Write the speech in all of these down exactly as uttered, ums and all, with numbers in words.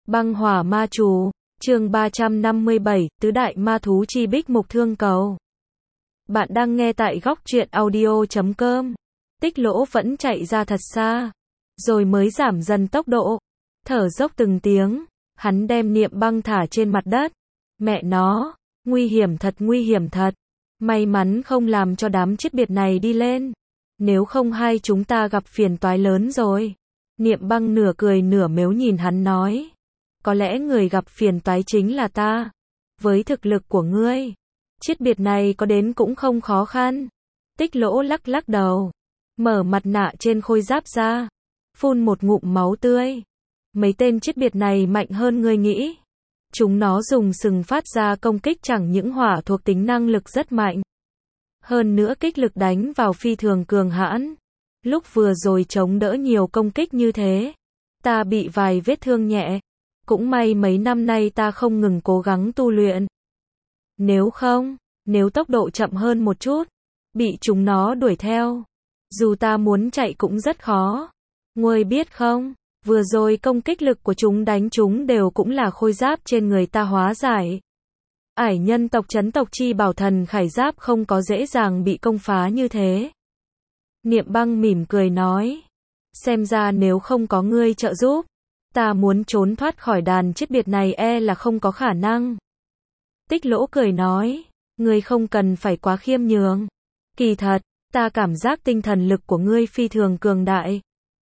Băng hỏa ma chú, chương ba trăm năm mươi bảy, tứ đại ma thú chi bích mục thương cầu. Bạn đang nghe tại góc truyện audio chấm com. Tích Lỗ vẫn chạy ra thật xa, rồi mới giảm dần tốc độ, thở dốc từng tiếng, hắn đem Niệm Băng thả trên mặt đất. Mẹ nó, nguy hiểm thật nguy hiểm thật, may mắn không làm cho đám chết biệt này đi lên, nếu không hai chúng ta gặp phiền toái lớn rồi. Niệm Băng nửa cười nửa mếu nhìn hắn nói, có lẽ người gặp phiền toái chính là ta, với thực lực của ngươi, chết biệt này có đến cũng không khó khăn. Tích Lỗ lắc lắc đầu, mở mặt nạ trên khôi giáp ra, phun một ngụm máu tươi. Mấy tên chết biệt này mạnh hơn ngươi nghĩ. Chúng nó dùng sừng phát ra công kích chẳng những hỏa thuộc tính năng lực rất mạnh, hơn nữa kích lực đánh vào phi thường cường hãn. Lúc vừa rồi chống đỡ nhiều công kích như thế, ta bị vài vết thương nhẹ, cũng may mấy năm nay ta không ngừng cố gắng tu luyện. Nếu không, nếu tốc độ chậm hơn một chút, bị chúng nó đuổi theo, dù ta muốn chạy cũng rất khó. Ngươi biết không, vừa rồi công kích lực của chúng đánh chúng đều cũng là khôi giáp trên người ta hóa giải. Ải nhân tộc chấn tộc chi bảo thần khải giáp không có dễ dàng bị công phá như thế. Niệm Băng mỉm cười nói, xem ra nếu không có ngươi trợ giúp, ta muốn trốn thoát khỏi đàn chết biệt này e là không có khả năng. Tích Lỗ cười nói, ngươi không cần phải quá khiêm nhường. Kỳ thật, ta cảm giác tinh thần lực của ngươi phi thường cường đại.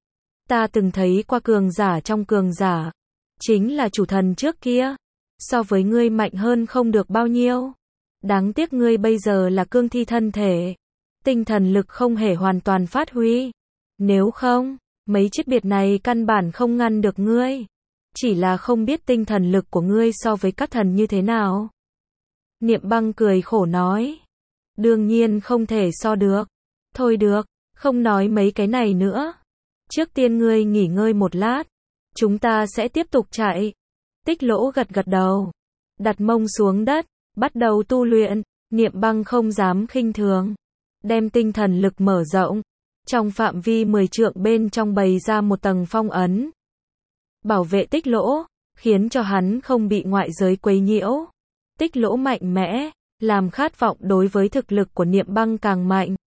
Ta từng thấy qua cường giả trong cường giả, chính là chủ thần trước kia, so với ngươi mạnh hơn không được bao nhiêu. Đáng tiếc ngươi bây giờ là cương thi thân thể, tinh thần lực không hề hoàn toàn phát huy. Nếu không, mấy chết biệt này căn bản không ngăn được ngươi. Chỉ là không biết tinh thần lực của ngươi so với các thần như thế nào. Niệm Băng cười khổ nói, đương nhiên không thể so được. Thôi được, không nói mấy cái này nữa. Trước tiên ngươi nghỉ ngơi một lát, chúng ta sẽ tiếp tục chạy. Tích Lỗ gật gật đầu, đặt mông xuống đất, bắt đầu tu luyện. Niệm Băng không dám khinh thường, đem tinh thần lực mở rộng, trong phạm vi mười trượng bên trong bày ra một tầng phong ấn, bảo vệ Tích Lỗ, khiến cho hắn không bị ngoại giới quấy nhiễu. Tích Lỗ mạnh mẽ, làm khát vọng đối với thực lực của Niệm Băng càng mạnh.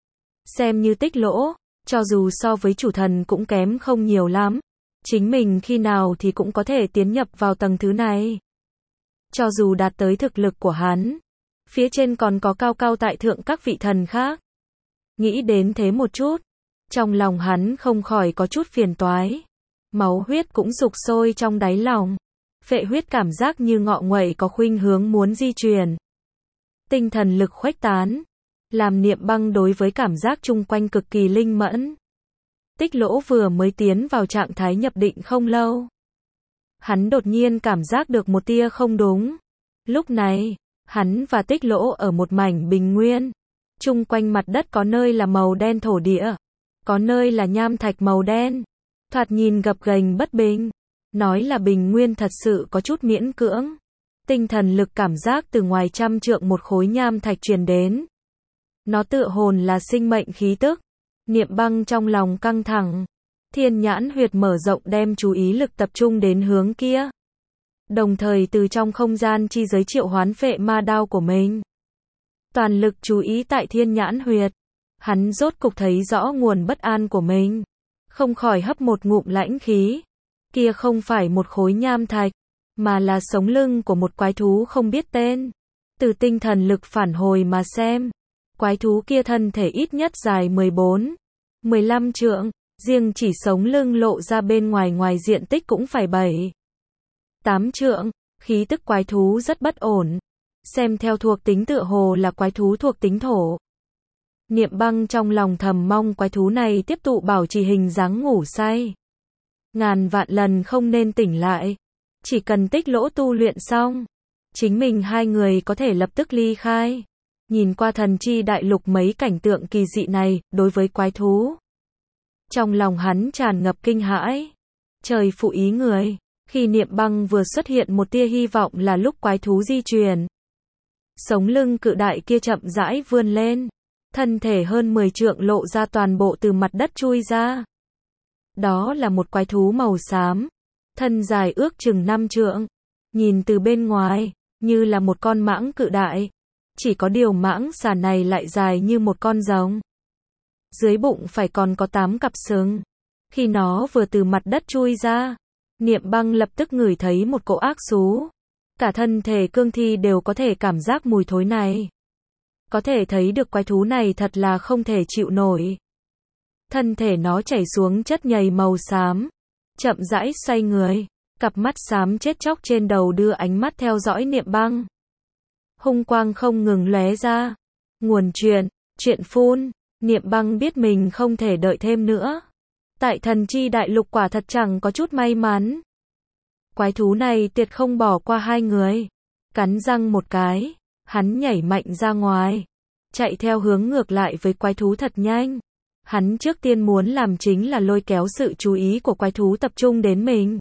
Xem như Tích Lỗ, cho dù so với chủ thần cũng kém không nhiều lắm, chính mình khi nào thì cũng có thể tiến nhập vào tầng thứ này. Cho dù đạt tới thực lực của hắn, phía trên còn có cao cao tại thượng các vị thần khác. Nghĩ đến thế một chút, trong lòng hắn không khỏi có chút phiền toái. Máu huyết cũng sục sôi trong đáy lòng. Phệ huyết cảm giác như ngọ nguậy có khuynh hướng muốn di chuyển. Tinh thần lực khuếch tán, làm Niệm Băng đối với cảm giác chung quanh cực kỳ linh mẫn. Tích Lỗ vừa mới tiến vào trạng thái nhập định không lâu, hắn đột nhiên cảm giác được một tia không đúng. Lúc này, hắn và Tích Lỗ ở một mảnh bình nguyên. Chung quanh mặt đất có nơi là màu đen thổ địa, có nơi là nham thạch màu đen. Thoạt nhìn gập ghềnh bất bình. Nói là bình nguyên thật sự có chút miễn cưỡng. Tinh thần lực cảm giác từ ngoài trăm trượng một khối nham thạch truyền đến. Nó tựa hồn là sinh mệnh khí tức. Niệm Băng trong lòng căng thẳng. Thiên nhãn huyệt mở rộng đem chú ý lực tập trung đến hướng kia. Đồng thời từ trong không gian chi giới triệu hoán phệ ma đao của mình. Toàn lực chú ý tại thiên nhãn huyệt. Hắn rốt cục thấy rõ nguồn bất an của mình. Không khỏi hấp một ngụm lãnh khí. Kia không phải một khối nham thạch, mà là sống lưng của một quái thú không biết tên. Từ tinh thần lực phản hồi mà xem, quái thú kia thân thể ít nhất dài mười bốn, mười lăm trượng, riêng chỉ sống lưng lộ ra bên ngoài ngoài diện tích cũng phải bảy, tám trượng, khí tức quái thú rất bất ổn. Xem theo thuộc tính tựa hồ là quái thú thuộc tính thổ. Niệm Băng trong lòng thầm mong quái thú này tiếp tục bảo trì hình dáng ngủ say. Ngàn vạn lần không nên tỉnh lại. Chỉ cần Tích Lỗ tu luyện xong, chính mình hai người có thể lập tức ly khai. Nhìn qua thần chi đại lục mấy cảnh tượng kỳ dị này, đối với quái thú, trong lòng hắn tràn ngập kinh hãi. Trời phụ ý người, khi Niệm Băng vừa xuất hiện một tia hy vọng là lúc quái thú di chuyển. Sống lưng cự đại kia chậm rãi vươn lên, thân thể hơn mười trượng lộ ra toàn bộ từ mặt đất chui ra. Đó là một quái thú màu xám, thân dài ước chừng năm trượng, nhìn từ bên ngoài, như là một con mãng cự đại. Chỉ có điều mãng xà này lại dài như một con rồng. Dưới bụng phải còn có tám cặp sừng. Khi nó vừa từ mặt đất chui ra, Niệm Băng lập tức ngửi thấy một cỗ ác xú. Cả thân thể cương thi đều có thể cảm giác mùi thối này. Có thể thấy được quái thú này thật là không thể chịu nổi. Thân thể nó chảy xuống chất nhầy màu xám, chậm rãi xoay người, cặp mắt xám chết chóc trên đầu đưa ánh mắt theo dõi Niệm Băng. Hung quang không ngừng lóe ra. Nguồn chuyện, chuyện phun, Niệm Băng biết mình không thể đợi thêm nữa. Tại Thần Chi Đại Lục quả thật chẳng có chút may mắn. Quái thú này tuyệt không bỏ qua hai người. Cắn răng một cái, hắn nhảy mạnh ra ngoài, chạy theo hướng ngược lại với quái thú thật nhanh. Hắn trước tiên muốn làm chính là lôi kéo sự chú ý của quái thú tập trung đến mình.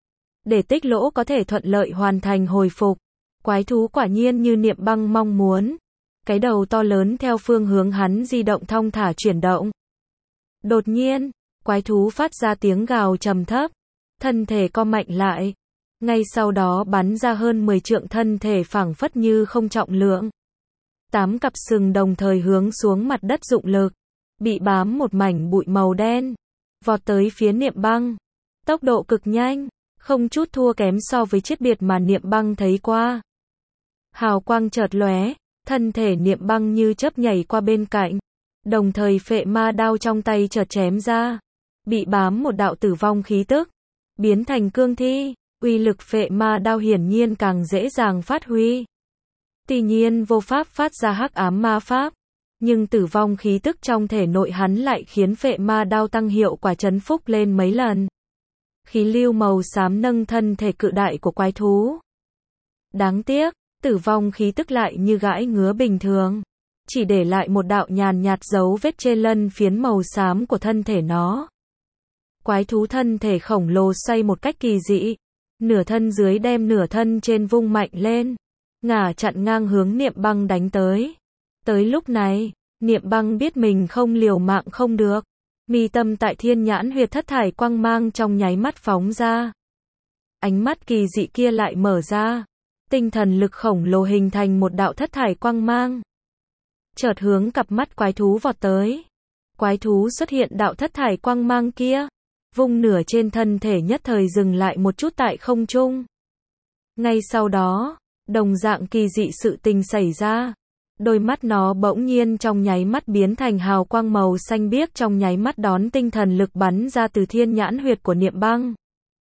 Để Tích Lỗ có thể thuận lợi hoàn thành hồi phục. Quái thú quả nhiên như Niệm Băng mong muốn. Cái đầu to lớn theo phương hướng hắn di động thong thả chuyển động. Đột nhiên, quái thú phát ra tiếng gào trầm thấp. Thân thể co mạnh lại. Ngay sau đó bắn ra hơn mười trượng thân thể phảng phất như không trọng lượng. Tám cặp sừng đồng thời hướng xuống mặt đất dụng lực. Bị bám một mảnh bụi màu đen. Vọt tới phía Niệm Băng. Tốc độ cực nhanh. Không chút thua kém so với chiết biệt mà Niệm Băng thấy qua. Hào quang chợt lóe, thân thể Niệm Băng như chớp nhảy qua bên cạnh. Đồng thời phệ ma đao trong tay chợt chém ra. Bị bám một đạo tử vong khí tức. Biến thành cương thi, uy lực phệ ma đao hiển nhiên càng dễ dàng phát huy. Tuy nhiên vô pháp phát ra hắc ám ma pháp. Nhưng tử vong khí tức trong thể nội hắn lại khiến phệ ma đao tăng hiệu quả trấn phúc lên mấy lần. Khí lưu màu xám nâng thân thể cự đại của quái thú. Đáng tiếc, tử vong khí tức lại như gãi ngứa bình thường. Chỉ để lại một đạo nhàn nhạt dấu vết trên lân phiến màu xám của thân thể nó. Quái thú thân thể khổng lồ xoay một cách kỳ dị. Nửa thân dưới đem nửa thân trên vung mạnh lên. Ngả chặn ngang hướng Niệm Băng đánh tới. Tới lúc này, Niệm Băng biết mình không liều mạng không được. Mi tâm tại thiên nhãn huyệt thất thải quang mang trong nháy mắt phóng ra. Ánh mắt kỳ dị kia lại mở ra. Tinh thần lực khổng lồ hình thành một đạo thất thải quang mang. Chợt hướng cặp mắt quái thú vọt tới. Quái thú xuất hiện đạo thất thải quang mang kia. Vung nửa trên thân thể nhất thời dừng lại một chút tại không trung. Ngay sau đó, đồng dạng kỳ dị sự tình xảy ra. Đôi mắt nó bỗng nhiên trong nháy mắt biến thành hào quang màu xanh biếc trong nháy mắt đón tinh thần lực bắn ra từ thiên nhãn huyệt của Niệm Băng.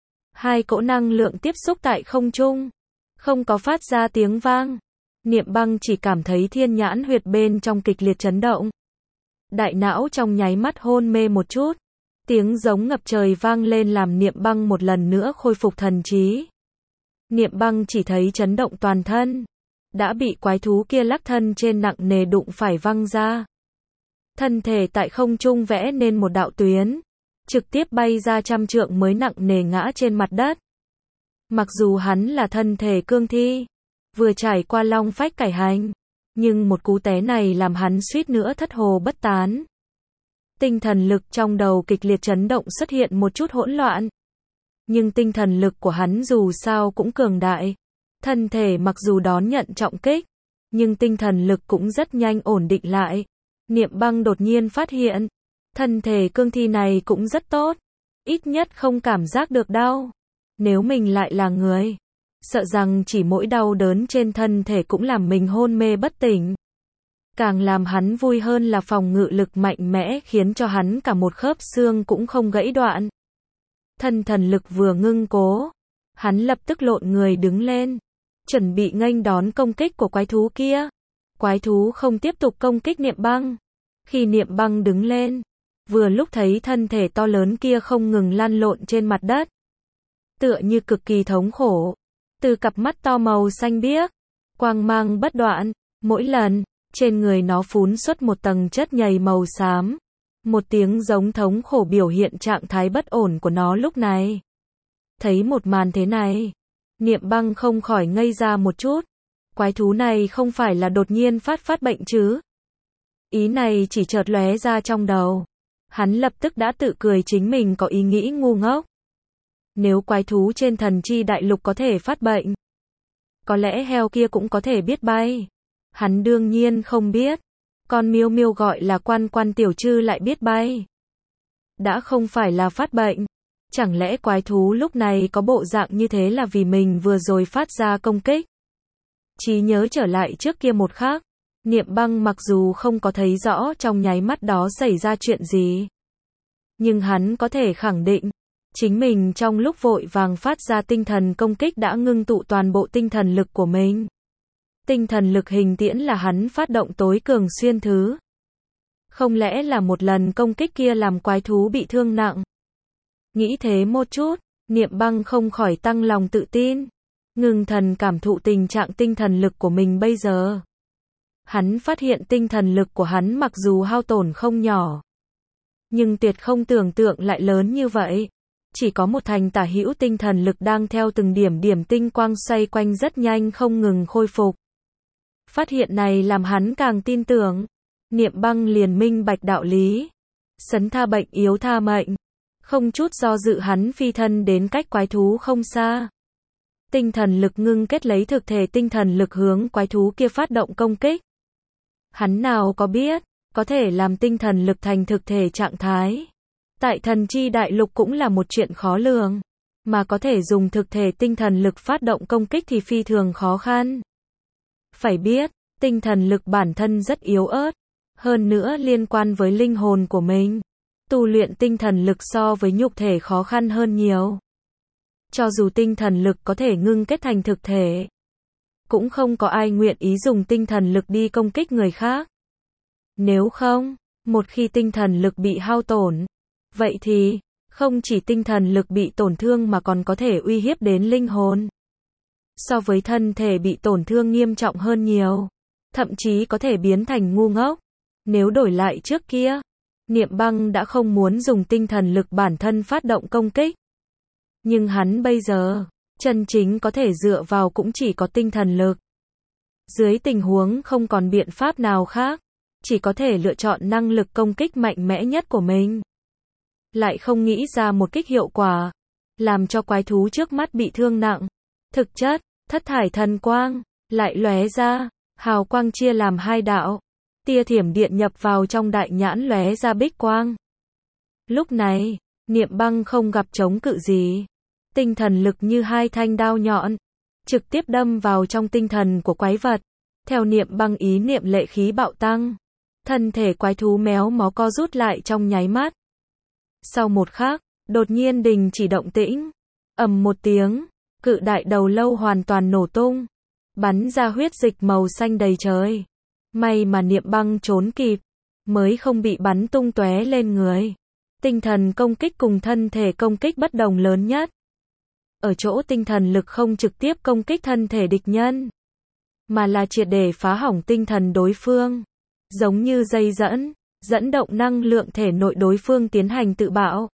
Hai cỗ năng lượng tiếp xúc tại không trung. Không có phát ra tiếng vang. Niệm Băng chỉ cảm thấy thiên nhãn huyệt bên trong kịch liệt chấn động. Đại não trong nháy mắt hôn mê một chút. Tiếng giống ngập trời vang lên làm Niệm Băng một lần nữa khôi phục thần trí. Niệm Băng chỉ thấy chấn động toàn thân. Đã bị quái thú kia lắc thân trên nặng nề đụng phải văng ra. Thân thể tại không trung vẽ nên một đạo tuyến. Trực tiếp bay ra trăm trượng mới nặng nề ngã trên mặt đất. Mặc dù hắn là thân thể cương thi. Vừa trải qua long phách cải hành. Nhưng một cú té này làm hắn suýt nữa thất hồ bất tán. Tinh thần lực trong đầu kịch liệt chấn động xuất hiện một chút hỗn loạn. Nhưng tinh thần lực của hắn dù sao cũng cường đại. Thân thể mặc dù đón nhận trọng kích, nhưng tinh thần lực cũng rất nhanh ổn định lại. Niệm Băng đột nhiên phát hiện, thân thể cương thi này cũng rất tốt, ít nhất không cảm giác được đau. Nếu mình lại là người, sợ rằng chỉ mỗi đau đớn trên thân thể cũng làm mình hôn mê bất tỉnh. Càng làm hắn vui hơn là phòng ngự lực mạnh mẽ khiến cho hắn cả một khớp xương cũng không gãy đoạn. Thân thần lực vừa ngưng cố, hắn lập tức lộn người đứng lên, chuẩn bị nghênh đón công kích của quái thú kia. Quái thú không tiếp tục công kích Niệm Băng. Khi Niệm Băng đứng lên, vừa lúc thấy thân thể to lớn kia không ngừng lăn lộn trên mặt đất. Tựa như cực kỳ thống khổ. Từ cặp mắt to màu xanh biếc, quang mang bất đoạn, mỗi lần, trên người nó phún xuất một tầng chất nhầy màu xám. Một tiếng giống thống khổ biểu hiện trạng thái bất ổn của nó lúc này. Thấy một màn thế này, Niệm Băng không khỏi ngây ra một chút. Quái thú này không phải là đột nhiên phát phát bệnh chứ? Ý này chỉ chợt lóe ra trong đầu. Hắn lập tức đã tự cười chính mình có ý nghĩ ngu ngốc. Nếu quái thú trên thần chi đại lục có thể phát bệnh, có lẽ heo kia cũng có thể biết bay. Hắn đương nhiên không biết. Con miêu miêu gọi là Quan Quan tiểu trư lại biết bay. Đã không phải là phát bệnh. Chẳng lẽ quái thú lúc này có bộ dạng như thế là vì mình vừa rồi phát ra công kích? Trí nhớ trở lại trước kia một khắc. Niệm Băng mặc dù không có thấy rõ trong nháy mắt đó xảy ra chuyện gì, nhưng hắn có thể khẳng định, chính mình trong lúc vội vàng phát ra tinh thần công kích đã ngưng tụ toàn bộ tinh thần lực của mình. Tinh thần lực hình tiễn là hắn phát động tối cường xuyên thứ. Không lẽ là một lần công kích kia làm quái thú bị thương nặng? Nghĩ thế một chút, Niệm Băng không khỏi tăng lòng tự tin. Ngưng thần cảm thụ tình trạng tinh thần lực của mình bây giờ. Hắn phát hiện tinh thần lực của hắn mặc dù hao tổn không nhỏ, nhưng tuyệt không tưởng tượng lại lớn như vậy. Chỉ có một thành tả hữu tinh thần lực đang theo từng điểm điểm tinh quang xoay quanh rất nhanh không ngừng khôi phục. Phát hiện này làm hắn càng tin tưởng. Niệm Băng liền minh bạch đạo lý. Sấn tha bệnh yếu tha mệnh. Không chút do dự hắn phi thân đến cách quái thú không xa. Tinh thần lực ngưng kết lấy thực thể tinh thần lực hướng quái thú kia phát động công kích. Hắn nào có biết, có thể làm tinh thần lực thành thực thể trạng thái. Tại thần chi đại lục cũng là một chuyện khó lường. Mà có thể dùng thực thể tinh thần lực phát động công kích thì phi thường khó khăn. Phải biết, tinh thần lực bản thân rất yếu ớt. Hơn nữa liên quan với linh hồn của mình. Tu luyện tinh thần lực so với nhục thể khó khăn hơn nhiều. Cho dù tinh thần lực có thể ngưng kết thành thực thể, cũng không có ai nguyện ý dùng tinh thần lực đi công kích người khác. Nếu không, một khi tinh thần lực bị hao tổn, vậy thì, không chỉ tinh thần lực bị tổn thương mà còn có thể uy hiếp đến linh hồn. So với thân thể bị tổn thương nghiêm trọng hơn nhiều, thậm chí có thể biến thành ngu ngốc. Nếu đổi lại trước kia, Niệm Băng đã không muốn dùng tinh thần lực bản thân phát động công kích. Nhưng hắn bây giờ, chân chính có thể dựa vào cũng chỉ có tinh thần lực. Dưới tình huống không còn biện pháp nào khác, chỉ có thể lựa chọn năng lực công kích mạnh mẽ nhất của mình. Lại không nghĩ ra một kích hiệu quả, làm cho quái thú trước mắt bị thương nặng. Thực chất, thất thải thần quang, lại lóe ra, hào quang chia làm hai đạo. Tia thiểm điện nhập vào trong đại nhãn lóe ra bích quang. Lúc này, Niệm Băng không gặp chống cự gì. Tinh thần lực như hai thanh đao nhọn, trực tiếp đâm vào trong tinh thần của quái vật. Theo Niệm Băng ý niệm lệ khí bạo tăng, thân thể quái thú méo mó co rút lại trong nháy mắt. Sau một khắc, đột nhiên đình chỉ động tĩnh. Ầm một tiếng, cự đại đầu lâu hoàn toàn nổ tung, bắn ra huyết dịch màu xanh đầy trời. May mà Niệm Băng trốn kịp, mới không bị bắn tung tóe lên người. Tinh thần công kích cùng thân thể công kích bất đồng lớn nhất. Ở chỗ tinh thần lực không trực tiếp công kích thân thể địch nhân, mà là triệt để phá hỏng tinh thần đối phương. Giống như dây dẫn, dẫn động năng lượng thể nội đối phương tiến hành tự bạo.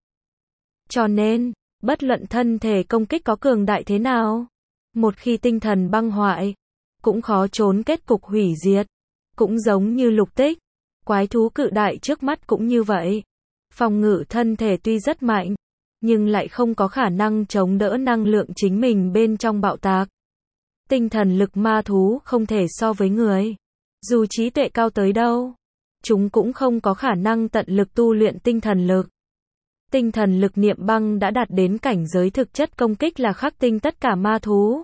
Cho nên, bất luận thân thể công kích có cường đại thế nào, một khi tinh thần băng hoại, cũng khó trốn kết cục hủy diệt. Cũng giống như Lục Tích, quái thú cự đại trước mắt cũng như vậy. Phòng ngự thân thể tuy rất mạnh, nhưng lại không có khả năng chống đỡ năng lượng chính mình bên trong bạo tạc. Tinh thần lực ma thú không thể so với người. Dù trí tuệ cao tới đâu, chúng cũng không có khả năng tận lực tu luyện tinh thần lực. Tinh thần lực Niệm Băng đã đạt đến cảnh giới thực chất công kích là khắc tinh tất cả ma thú.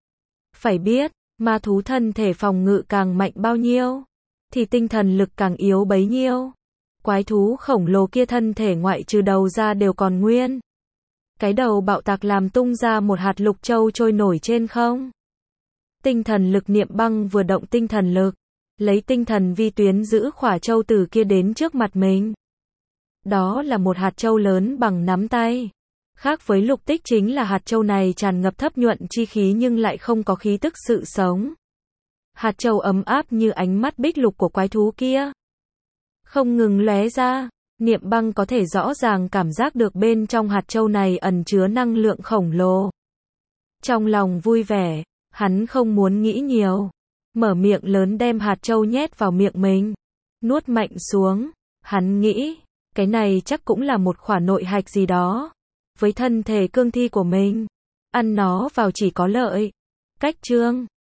Phải biết, ma thú thân thể phòng ngự càng mạnh bao nhiêu, thì tinh thần lực càng yếu bấy nhiêu. Quái thú khổng lồ kia thân thể ngoại trừ đầu ra đều còn nguyên. Cái đầu bạo tạc làm tung ra một hạt lục châu trôi nổi trên không. Tinh thần lực Niệm Băng vừa động tinh thần lực, lấy tinh thần vi tuyến giữ khỏa châu từ kia đến trước mặt mình. Đó là một hạt châu lớn bằng nắm tay. Khác với Lục Tích chính là hạt châu này tràn ngập thấp nhuận chi khí nhưng lại không có khí tức sự sống. Hạt châu ấm áp như ánh mắt bích lục của quái thú kia. Không ngừng lóe ra, Niệm Băng có thể rõ ràng cảm giác được bên trong hạt châu này ẩn chứa năng lượng khổng lồ. Trong lòng vui vẻ, hắn không muốn nghĩ nhiều. Mở miệng lớn đem hạt châu nhét vào miệng mình. Nuốt mạnh xuống, hắn nghĩ, cái này chắc cũng là một khỏa nội hạch gì đó. với thân thể cương thi của mình. Ăn nó vào chỉ có lợi. Cách chương